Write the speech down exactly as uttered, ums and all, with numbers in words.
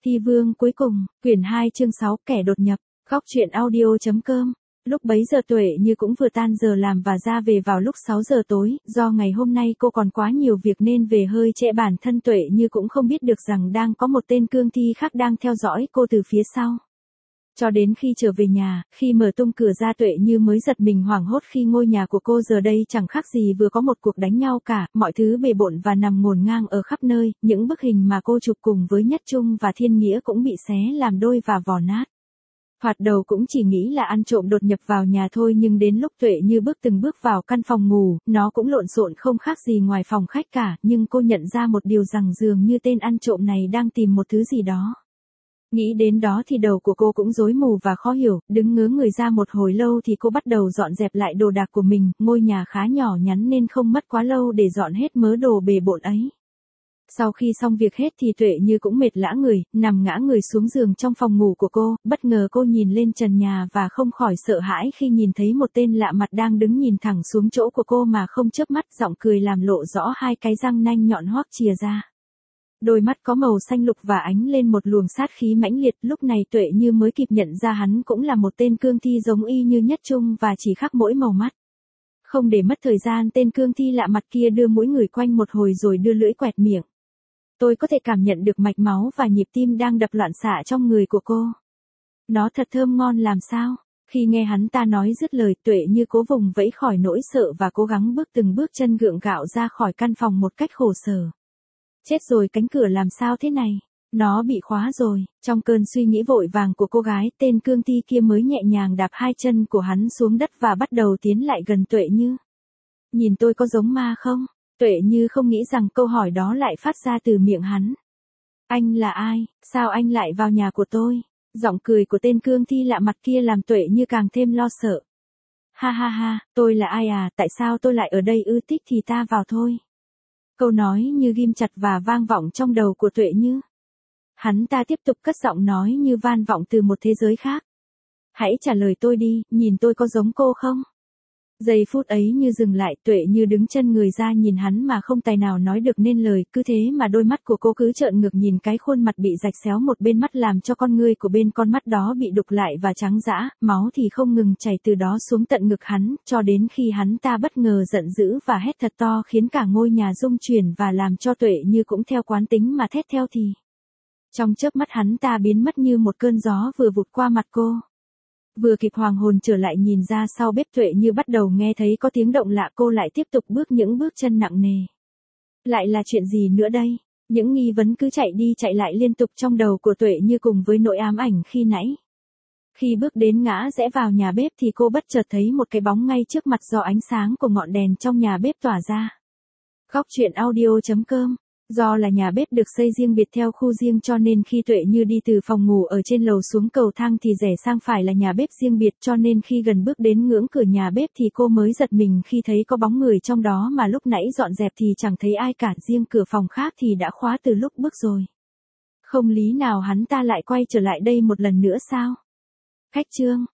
Thi vương cuối cùng, quyển hai chương sáu, kẻ đột nhập, góc truyện audio.com. Lúc bấy giờ Tuệ Như cũng vừa tan giờ làm và ra về vào lúc sáu giờ tối, do ngày hôm nay cô còn quá nhiều việc nên về hơi trễ, bản thân Tuệ Như cũng không biết được rằng đang có một tên cương thi khác đang theo dõi cô từ phía sau. Cho đến khi trở về nhà, khi mở tung cửa ra Tuệ Như mới giật mình hoảng hốt khi ngôi nhà của cô giờ đây chẳng khác gì vừa có một cuộc đánh nhau cả, mọi thứ bề bộn và nằm ngổn ngang ở khắp nơi, những bức hình mà cô chụp cùng với Nhất Trung và Thiên Nghĩa cũng bị xé làm đôi và vò nát. Thoạt đầu cũng chỉ nghĩ là ăn trộm đột nhập vào nhà thôi, nhưng đến lúc Tuệ Như bước từng bước vào căn phòng ngủ, nó cũng lộn xộn không khác gì ngoài phòng khách cả, nhưng cô nhận ra một điều rằng dường như tên ăn trộm này đang tìm một thứ gì đó. Nghĩ đến đó thì đầu của cô cũng rối mù và khó hiểu, đứng ngớ người ra một hồi lâu thì cô bắt đầu dọn dẹp lại đồ đạc của mình, ngôi nhà khá nhỏ nhắn nên không mất quá lâu để dọn hết mớ đồ bề bộn ấy. Sau khi xong việc hết thì Tuệ Như cũng mệt lả người, nằm ngã người xuống giường trong phòng ngủ của cô, bất ngờ cô nhìn lên trần nhà và không khỏi sợ hãi khi nhìn thấy một tên lạ mặt đang đứng nhìn thẳng xuống chỗ của cô mà không chớp mắt, giọng cười làm lộ rõ hai cái răng nanh nhọn hoắt chìa ra. Đôi mắt có màu xanh lục và ánh lên một luồng sát khí mãnh liệt, lúc này Tuệ Như mới kịp nhận ra hắn cũng là một tên cương thi giống y như Nhất Trung và chỉ khác mỗi màu mắt. Không để mất thời gian, tên cương thi lạ mặt kia đưa mũi người quanh một hồi rồi đưa lưỡi quẹt miệng. Tôi có thể cảm nhận được mạch máu và nhịp tim đang đập loạn xạ trong người của cô. Nó thật thơm ngon làm sao? Khi nghe hắn ta nói dứt lời, Tuệ Như cố vùng vẫy khỏi nỗi sợ và cố gắng bước từng bước chân gượng gạo ra khỏi căn phòng một cách khổ sở. Chết rồi, cánh cửa làm sao thế này? Nó bị khóa rồi. Trong cơn suy nghĩ vội vàng của cô gái, tên cương thi kia mới nhẹ nhàng đạp hai chân của hắn xuống đất và bắt đầu tiến lại gần Tuệ Như. Nhìn tôi có giống ma không? Tuệ Như không nghĩ rằng câu hỏi đó lại phát ra từ miệng hắn. Anh là ai? Sao anh lại vào nhà của tôi? Giọng cười của tên cương thi lạ mặt kia làm Tuệ Như càng thêm lo sợ. Ha ha ha, tôi là ai à? Tại sao tôi lại ở đây ư? Thích thì ta vào thôi. Câu nói như ghim chặt và vang vọng trong đầu của Tuệ Như. Hắn ta tiếp tục cất giọng nói như van vọng từ một thế giới khác. Hãy trả lời tôi đi, nhìn tôi có giống cô không? Giây phút ấy như dừng lại, Tuệ Như đứng chân người ra nhìn hắn mà không tài nào nói được nên lời, cứ thế mà đôi mắt của cô cứ trợn ngược nhìn cái khuôn mặt bị rạch xéo một bên mắt làm cho con ngươi của bên con mắt đó bị đục lại và trắng dã, máu thì không ngừng chảy từ đó xuống tận ngực hắn, cho đến khi hắn ta bất ngờ giận dữ và hét thật to khiến cả ngôi nhà rung chuyển và làm cho Tuệ Như cũng theo quán tính mà thét theo thì. Trong chớp mắt hắn ta biến mất như một cơn gió vừa vụt qua mặt cô. Vừa kịp hoàng hồn trở lại nhìn ra sau bếp, Tuệ Như bắt đầu nghe thấy có tiếng động lạ, cô lại tiếp tục bước những bước chân nặng nề. Lại là chuyện gì nữa đây? Những nghi vấn cứ chạy đi chạy lại liên tục trong đầu của Tuệ Như cùng với nỗi ám ảnh khi nãy. Khi bước đến ngã rẽ vào nhà bếp thì cô bất chợt thấy một cái bóng ngay trước mặt do ánh sáng của ngọn đèn trong nhà bếp tỏa ra. Góc truyện audio.com. Do là nhà bếp được xây riêng biệt theo khu riêng cho nên khi Tuệ Như đi từ phòng ngủ ở trên lầu xuống cầu thang thì rẽ sang phải là nhà bếp riêng biệt, cho nên khi gần bước đến ngưỡng cửa nhà bếp thì cô mới giật mình khi thấy có bóng người trong đó mà lúc nãy dọn dẹp thì chẳng thấy ai cả, riêng cửa phòng khác thì đã khóa từ lúc bước rồi. Không lý nào hắn ta lại quay trở lại đây một lần nữa sao? Khách chương.